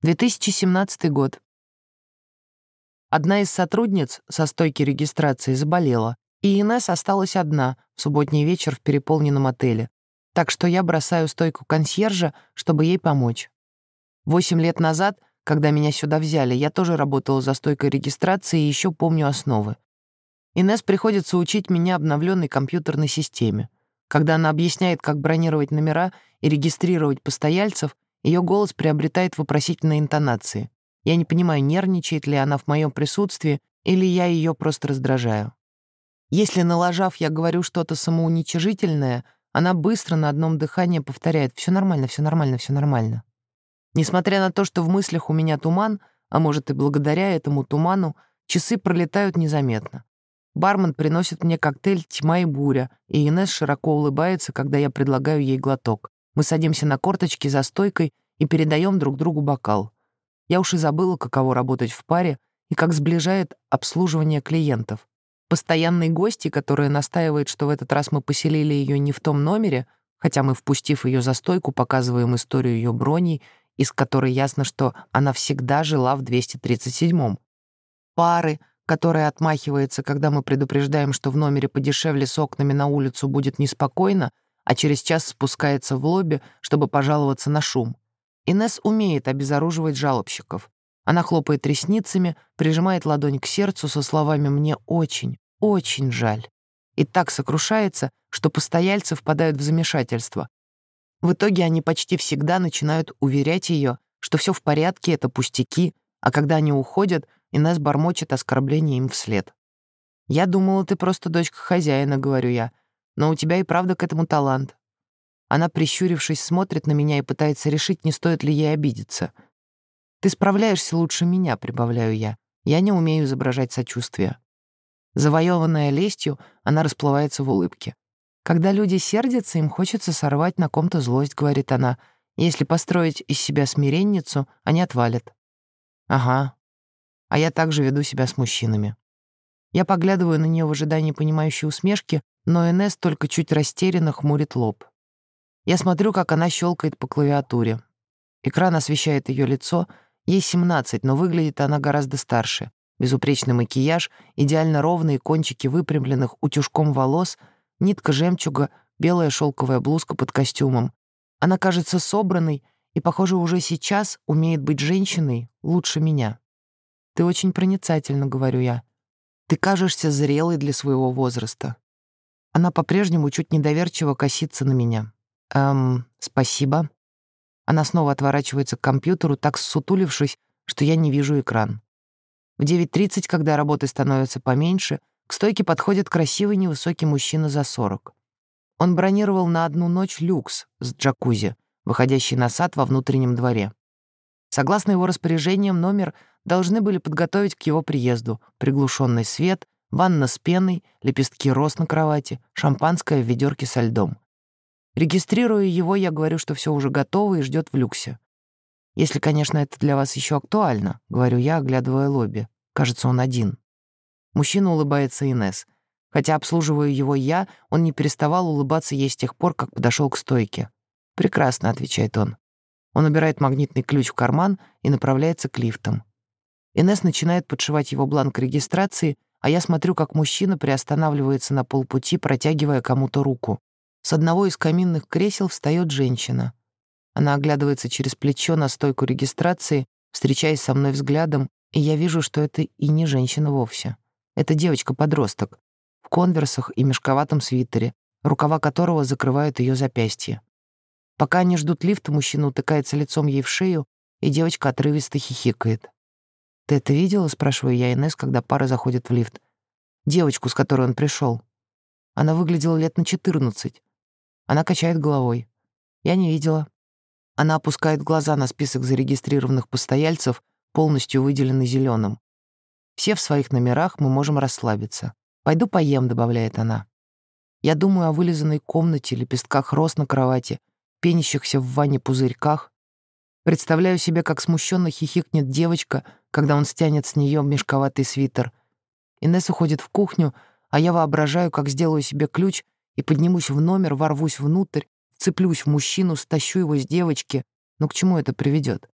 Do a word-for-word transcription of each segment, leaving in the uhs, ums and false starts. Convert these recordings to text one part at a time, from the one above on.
две тысячи семнадцатый год. Одна из сотрудниц со стойки регистрации заболела, и Инесс осталась одна в субботний вечер в переполненном отеле. Так что я бросаю стойку консьержа, чтобы ей помочь. Восемь лет назад, когда меня сюда взяли, я тоже работала за стойкой регистрации и еще помню основы. Инесс приходится учить меня обновленной компьютерной системе. Когда она объясняет, как бронировать номера и регистрировать постояльцев, ее голос приобретает вопросительные интонации. Я не понимаю, нервничает ли она в моем присутствии, или я ее просто раздражаю. Если, налажав, я говорю что-то самоуничижительное, она быстро на одном дыхании повторяет: «Все нормально, все нормально, все нормально». Несмотря на то, что в мыслях у меня туман, а может и благодаря этому туману, часы пролетают незаметно. Бармен приносит мне коктейль «Тьма и буря», и Инесс широко улыбается, когда я предлагаю ей глоток. Мы садимся на корточки за стойкой и передаем друг другу бокал. Я уж и забыла, каково работать в паре и как сближает обслуживание клиентов. Постоянные гости, которая настаивает, что в этот раз мы поселили ее не в том номере, хотя мы, впустив ее за стойку, показываем историю ее броней, из которой ясно, что она всегда жила в двести тридцать седьмом. Пары, которая отмахивается, когда мы предупреждаем, что в номере подешевле с окнами на улицу будет неспокойно, а через час спускается в лобби, чтобы пожаловаться на шум. Инесс умеет обезоруживать жалобщиков. Она хлопает ресницами, прижимает ладонь к сердцу со словами «мне очень, очень жаль». И так сокрушается, что постояльцы впадают в замешательство. В итоге они почти всегда начинают уверять ее, что все в порядке, это пустяки, а когда они уходят, Инесс бормочет оскорбление им вслед. «Я думала, ты просто дочка хозяина», — говорю я, «но у тебя и правда к этому талант». Она, прищурившись, смотрит на меня и пытается решить, не стоит ли ей обидеться. «Ты справляешься лучше меня», — прибавляю я. Я не умею изображать сочувствие. Завоеванная лестью, она расплывается в улыбке. «Когда люди сердятся, им хочется сорвать на ком-то злость», — говорит она. «Если построить из себя смиренницу, они отвалят». «Ага. А я также веду себя с мужчинами». Я поглядываю на нее в ожидании понимающей усмешки, но Инесс только чуть растерянно хмурит лоб. Я смотрю, как она щелкает по клавиатуре. Экран освещает ее лицо. Ей семнадцать, но выглядит она гораздо старше. Безупречный макияж, идеально ровные кончики выпрямленных утюжком волос, нитка жемчуга, белая шелковая блузка под костюмом. Она кажется собранной и, похоже, уже сейчас умеет быть женщиной лучше меня. «Ты очень проницательна», — говорю я. «Ты кажешься зрелой для своего возраста». Она по-прежнему чуть недоверчиво косится на меня. «Эм, спасибо». Она снова отворачивается к компьютеру, так ссутулившись, что я не вижу экран. В девять тридцать, когда работы становится поменьше, к стойке подходит красивый невысокий мужчина за сорок. Он бронировал на одну ночь люкс с джакузи, выходящий на сад во внутреннем дворе. Согласно его распоряжениям, номер должны были подготовить к его приезду: приглушенный свет, ванна с пеной, лепестки роз на кровати, шампанское в ведерке со льдом. Регистрируя его, я говорю, что все уже готово и ждет в люксе. «Если, конечно, это для вас еще актуально», — говорю я, оглядывая лобби. Кажется, он один. Мужчина улыбается Инесс. Хотя обслуживаю его я, он не переставал улыбаться ей с тех пор, как подошел к стойке. «Прекрасно», — отвечает он. Он убирает магнитный ключ в карман и направляется к лифтам. Инесс начинает подшивать его бланк регистрации, а я смотрю, как мужчина приостанавливается на полпути, протягивая кому-то руку. С одного из каминных кресел встает женщина. Она оглядывается через плечо на стойку регистрации, встречаясь со мной взглядом, и я вижу, что это и не женщина вовсе. Это девочка-подросток в конверсах и мешковатом свитере, рукава которого закрывают ее запястье. Пока они ждут лифта, мужчина утыкается лицом ей в шею, и девочка отрывисто хихикает. «Ты это видела?» — спрашиваю я Инесс, когда пара заходит в лифт. «Девочку, с которой он пришел. Она выглядела лет на четырнадцать. Она качает головой. Я не видела». Она опускает глаза на список зарегистрированных постояльцев, полностью выделенный зеленым. «Все в своих номерах, мы можем расслабиться. Пойду поем», — добавляет она. Я думаю о вылизанной комнате, лепестках роз на кровати, пенящихся в ванне пузырьках. Представляю себе, как смущенно хихикнет девочка, когда он стянет с нее мешковатый свитер. Инесс уходит в кухню, а я воображаю, как сделаю себе ключ и поднимусь в номер, ворвусь внутрь, цеплюсь в мужчину, стащу его с девочки. Но к чему это приведет?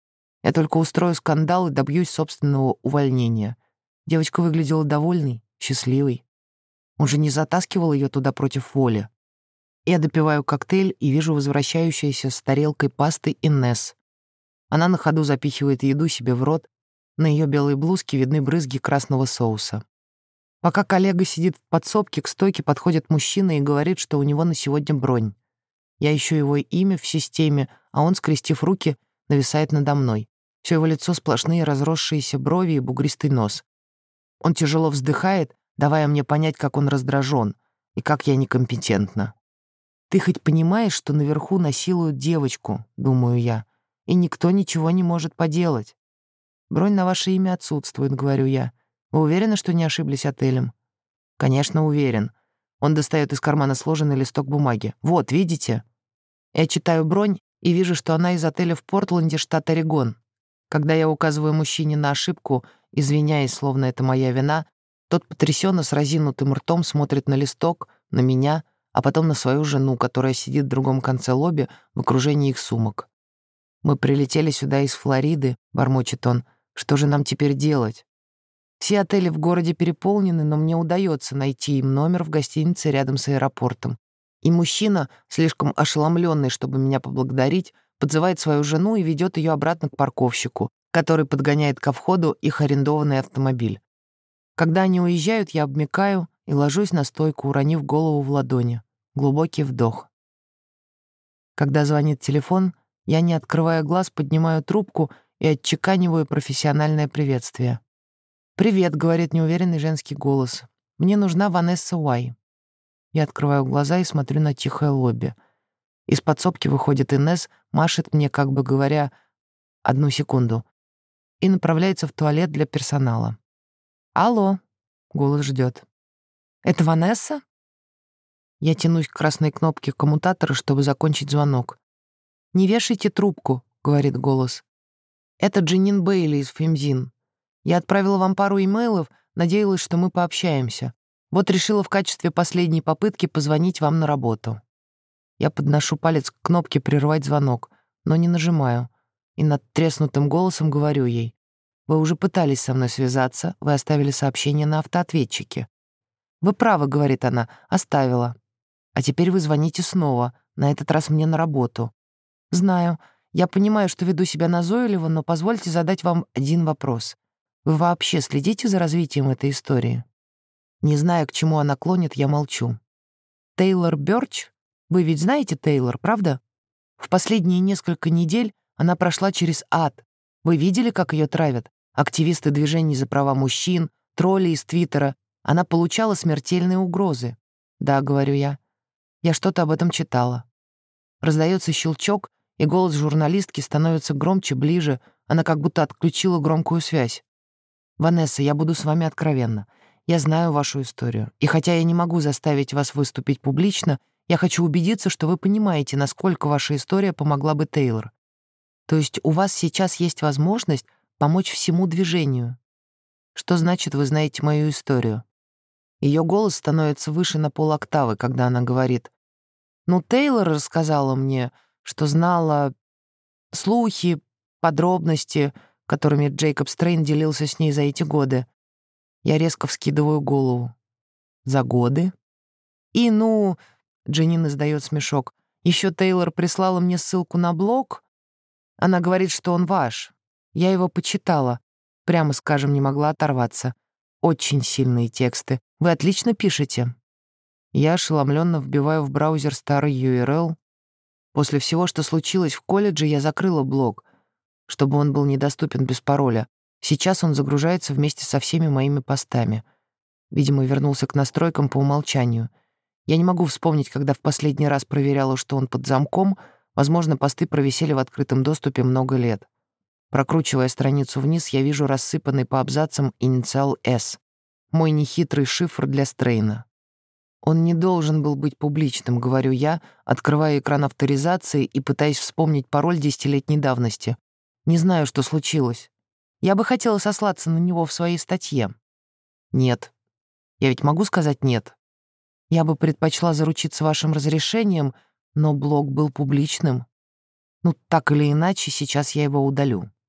Я только устрою скандал и добьюсь собственного увольнения. Девочка выглядела довольной, счастливой. Он же не затаскивал ее туда против воли. Я допиваю коктейль и вижу возвращающуюся с тарелкой пасты Инесс. Она на ходу запихивает еду себе в рот. На ее белой блузке видны брызги красного соуса. Пока коллега сидит в подсобке, к стойке подходит мужчина и говорит, что у него на сегодня бронь. Я ищу его имя в системе, а он, скрестив руки, нависает надо мной. Все его лицо сплошные разросшиеся брови и бугристый нос. Он тяжело вздыхает, давая мне понять, как он раздражен и как я некомпетентна. «Ты хоть понимаешь, что наверху насилуют девочку?» — думаю я. «И никто ничего не может поделать». «Бронь на ваше имя отсутствует», — говорю я. «Вы уверены, что не ошиблись отелем?» «Конечно, уверен». Он достает из кармана сложенный листок бумаги. «Вот, видите?» Я читаю бронь и вижу, что она из отеля в Портленде, штат Орегон. Когда я указываю мужчине на ошибку, извиняясь, словно это моя вина, тот потрясенно с разинутым ртом смотрит на листок, на меня, а потом на свою жену, которая сидит в другом конце лобби в окружении их сумок. «Мы прилетели сюда из Флориды», — бормочет он. «Что же нам теперь делать?» Все отели в городе переполнены, но мне удается найти им номер в гостинице рядом с аэропортом. И мужчина, слишком ошеломленный, чтобы меня поблагодарить, подзывает свою жену и ведет ее обратно к парковщику, который подгоняет ко входу их арендованный автомобиль. Когда они уезжают, я обмякаю и ложусь на стойку, уронив голову в ладони. Глубокий вдох. Когда звонит телефон, я, не открывая глаз, поднимаю трубку и отчеканиваю профессиональное приветствие. «Привет», — говорит неуверенный женский голос. «Мне нужна Ванесса Уай». Я открываю глаза и смотрю на тихое лобби. Из подсобки выходит Инесс, машет мне, как бы говоря, «одну секунду», и направляется в туалет для персонала. «Алло», — голос ждет. «Это Ванесса?» Я тянусь к красной кнопке коммутатора, чтобы закончить звонок. «Не вешайте трубку», — говорит голос. «Это Дженнин Бейли из Фемзин. Я отправила вам пару имейлов, надеялась, что мы пообщаемся. Вот решила в качестве последней попытки позвонить вам на работу». Я подношу палец к кнопке «Прервать звонок», но не нажимаю, и над треснутым голосом говорю ей: «Вы уже пытались со мной связаться, вы оставили сообщение на автоответчике». «Вы правы», — говорит она, — «оставила. А теперь вы звоните снова, на этот раз мне на работу». «Знаю. Я понимаю, что веду себя назойливо, но позвольте задать вам один вопрос. Вы вообще следите за развитием этой истории?» Не зная, к чему она клонит, я молчу. «Тейлор Бёрч? Вы ведь знаете Тейлор, правда? В последние несколько недель она прошла через ад. Вы видели, как ее травят? Активисты движений за права мужчин, тролли из Твиттера. Она получала смертельные угрозы». «Да», — говорю я. «Я что-то об этом читала». Раздается щелчок, и голос журналистки становится громче, ближе. Она как будто отключила громкую связь. «Ванесса, я буду с вами откровенна. Я знаю вашу историю. И хотя я не могу заставить вас выступить публично, я хочу убедиться, что вы понимаете, насколько ваша история помогла бы Тейлор. То есть у вас сейчас есть возможность помочь всему движению». «Что значит, вы знаете мою историю?» Ее голос становится выше на полоктавы, когда она говорит: «Ну, Тейлор рассказала мне, что знала слухи, подробности, которыми Джейкоб Стрейн делился с ней за эти годы». Я резко вскидываю голову. «За годы?» «И, ну...» — Дженнин издает смешок. «Еще Тейлор прислала мне ссылку на блог. Она говорит, что он ваш. Я его почитала. Прямо скажем, не могла оторваться. Очень сильные тексты. Вы отлично пишете». Я ошеломленно вбиваю в браузер старый ю ар эл. После всего, что случилось в колледже, я закрыла блог, чтобы он был недоступен без пароля. Сейчас он загружается вместе со всеми моими постами. Видимо, вернулся к настройкам по умолчанию. Я не могу вспомнить, когда в последний раз проверяла, что он под замком. Возможно, посты провисели в открытом доступе много лет. Прокручивая страницу вниз, я вижу рассыпанный по абзацам инициал «С». Мой нехитрый шифр для Стрейна. «Он не должен был быть публичным», — говорю я, открывая экран авторизации и пытаясь вспомнить пароль десятилетней давности. Не знаю, что случилось. Я бы хотела сослаться на него в своей статье. «Нет». Я ведь могу сказать «нет». Я бы предпочла заручиться вашим разрешением, но блог был публичным. Ну, так или иначе, сейчас я его удалю.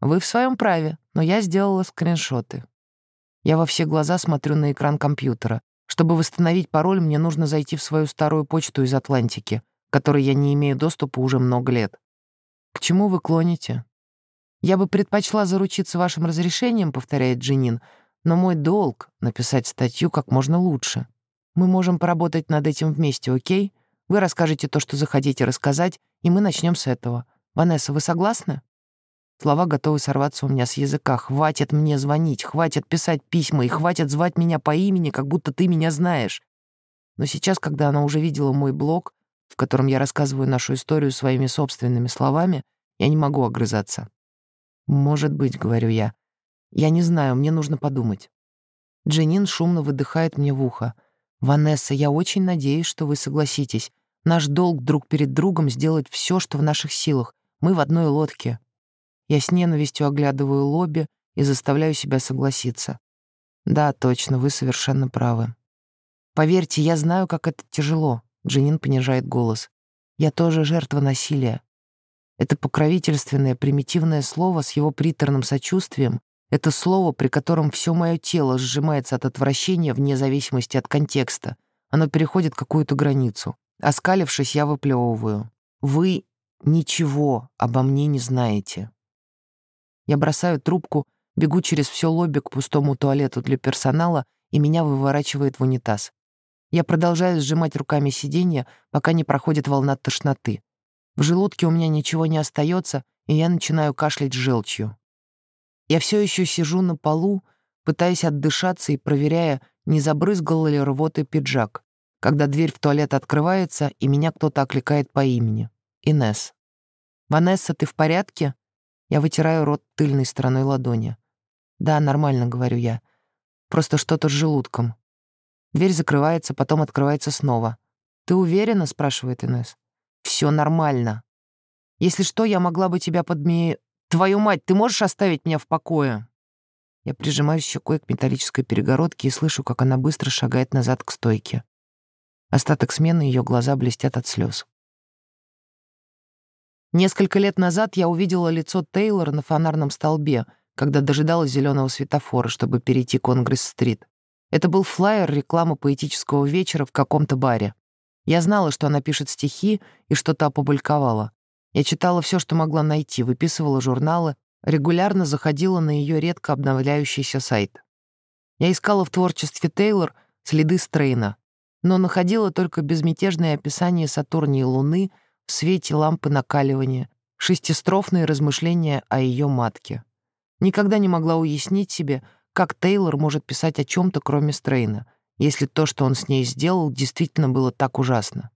Вы в своем праве, но я сделала скриншоты. Я во все глаза смотрю на экран компьютера. Чтобы восстановить пароль, мне нужно зайти в свою старую почту из Атлантики, к которой я не имею доступа уже много лет. К чему вы клоните? Я бы предпочла заручиться вашим разрешением, повторяет Дженнин, но мой долг — написать статью как можно лучше. Мы можем поработать над этим вместе, окей? Вы расскажете то, что захотите рассказать, и мы начнем с этого. Ванесса, вы согласны? Слова готовы сорваться у меня с языка. Хватит мне звонить, хватит писать письма и хватит звать меня по имени, как будто ты меня знаешь. Но сейчас, когда она уже видела мой блог, в котором я рассказываю нашу историю своими собственными словами, я не могу огрызаться. «Может быть», — говорю я. «Я не знаю, мне нужно подумать». Дженнин шумно выдыхает мне в ухо. «Ванесса, я очень надеюсь, что вы согласитесь. Наш долг друг перед другом сделать все, что в наших силах. Мы в одной лодке». Я с ненавистью оглядываю лобби и заставляю себя согласиться. «Да, точно, вы совершенно правы». «Поверьте, я знаю, как это тяжело», — Дженнин понижает голос. «Я тоже жертва насилия. Это покровительственное, примитивное слово с его приторным сочувствием, это слово, при котором все мое тело сжимается от отвращения вне зависимости от контекста. Оно переходит какую-то границу. Оскалившись, я выплевываю. Вы ничего обо мне не знаете». Я бросаю трубку, бегу через все лобби к пустому туалету для персонала, и меня выворачивает в унитаз. Я продолжаю сжимать руками сиденье, пока не проходит волна тошноты. В желудке у меня ничего не остается, и я начинаю кашлять желчью. Я все еще сижу на полу, пытаясь отдышаться и проверяя, не забрызгал ли рвотой пиджак, когда дверь в туалет открывается, и меня кто-то окликает по имени. Инесс. «Ванесса, ты в порядке?» Я вытираю рот тыльной стороной ладони. «Да, нормально», — говорю я. «Просто что-то с желудком». Дверь закрывается, потом открывается снова. «Ты уверена?» — спрашивает Инесс. «Все нормально. Если что, я могла бы тебя подме... Твою мать, ты можешь оставить меня в покое?» Я прижимаюсь щекой к металлической перегородке и слышу, как она быстро шагает назад к стойке. Остаток смены ее глаза блестят от слез. Несколько лет назад я увидела лицо Тейлора на фонарном столбе, когда дожидалась зеленого светофора, чтобы перейти Конгресс-стрит. Это был флаер рекламы поэтического вечера в каком-то баре. Я знала, что она пишет стихи и что-то опубликовала. Я читала все, что могла найти, выписывала журналы, регулярно заходила на ее редко обновляющийся сайт. Я искала в творчестве Тейлор следы Стрейна, но находила только безмятежное описание Сатурна и Луны в свете лампы накаливания, шестистрофные размышления о ее матке. Никогда не могла уяснить себе, как Тейлор может писать о чем-то, кроме Стрейна, если то, что он с ней сделал, действительно было так ужасно.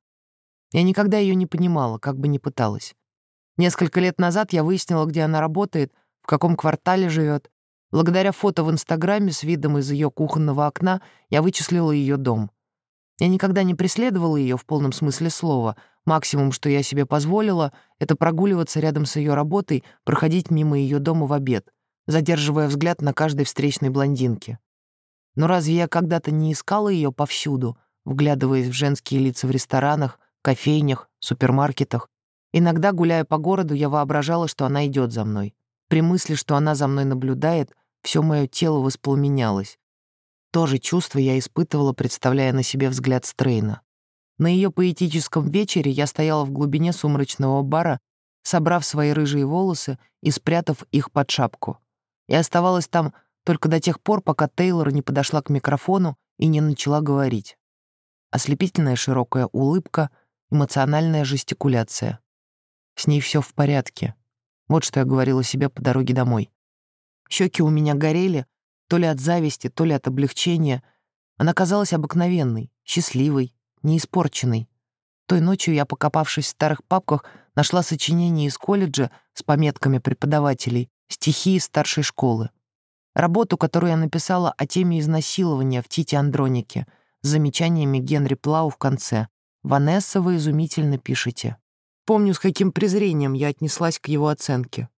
Я никогда ее не понимала, как бы ни пыталась. Несколько лет назад я выяснила, где она работает, в каком квартале живет. Благодаря фото в Инстаграме с видом из ее кухонного окна я вычислила ее дом. Я никогда не преследовала ее в полном смысле слова. Максимум, что я себе позволила, это прогуливаться рядом с ее работой, проходить мимо ее дома в обед, задерживая взгляд на каждой встречной блондинке. Но разве я когда-то не искала ее повсюду, вглядываясь в женские лица в ресторанах, кофейнях, супермаркетах? Иногда, гуляя по городу, я воображала, что она идет за мной. При мысли, что она за мной наблюдает, все мое тело воспламенялось. То же чувство я испытывала, представляя на себе взгляд Стрейна. На ее поэтическом вечере я стояла в глубине сумрачного бара, собрав свои рыжие волосы и спрятав их под шапку. И оставалась там только до тех пор, пока Тейлор не подошла к микрофону и не начала говорить. Ослепительная широкая улыбка, эмоциональная жестикуляция. С ней все в порядке. Вот что я говорила себе по дороге домой. Щеки у меня горели, то ли от зависти, то ли от облегчения. Она казалась обыкновенной, счастливой, неиспорченной. Той ночью я, покопавшись в старых папках, нашла сочинение из колледжа с пометками преподавателей, стихи из старшей школы. Работу, которую я написала о теме изнасилования в Тите Андронике, с замечаниями Генри Плау в конце. «Ванесса, вы изумительно пишете». Помню, с каким презрением я отнеслась к его оценке.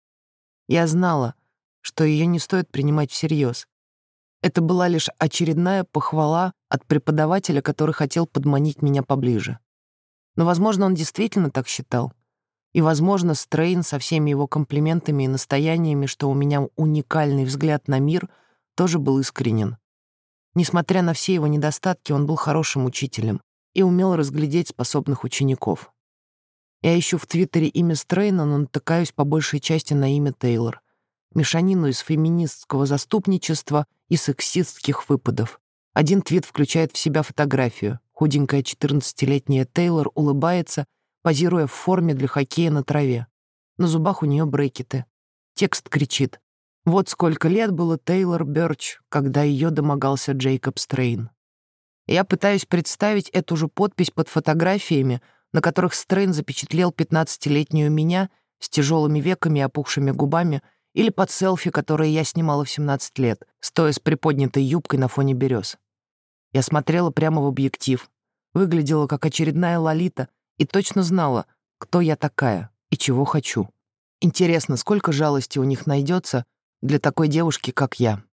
Я знала, что ее не стоит принимать всерьез. Это была лишь очередная похвала от преподавателя, который хотел подманить меня поближе. Но, возможно, он действительно так считал. И, возможно, Стрейн со всеми его комплиментами и настояниями, что у меня уникальный взгляд на мир, тоже был искренен. Несмотря на все его недостатки, он был хорошим учителем и умел разглядеть способных учеников. Я ищу в Твиттере имя Стрейна, но натыкаюсь по большей части на имя Тейлор. Мешанину из феминистского заступничества и сексистских выпадов. Один твит включает в себя фотографию. Худенькая четырнадцатилетняя Тейлор улыбается, позируя в форме для хоккея на траве. На зубах у нее брекеты. Текст кричит: «Вот сколько лет было Тейлор Бёрч, когда ее домогался Джейкоб Стрейн». Я пытаюсь представить эту же подпись под фотографиями, на которых Стрейн запечатлел пятнадцатилетнюю меня с тяжелыми веками и опухшими губами, или под селфи, которые я снимала в семнадцать лет, стоя с приподнятой юбкой на фоне берез. Я смотрела прямо в объектив, выглядела как очередная лолита и точно знала, кто я такая и чего хочу. Интересно, сколько жалости у них найдется для такой девушки, как я.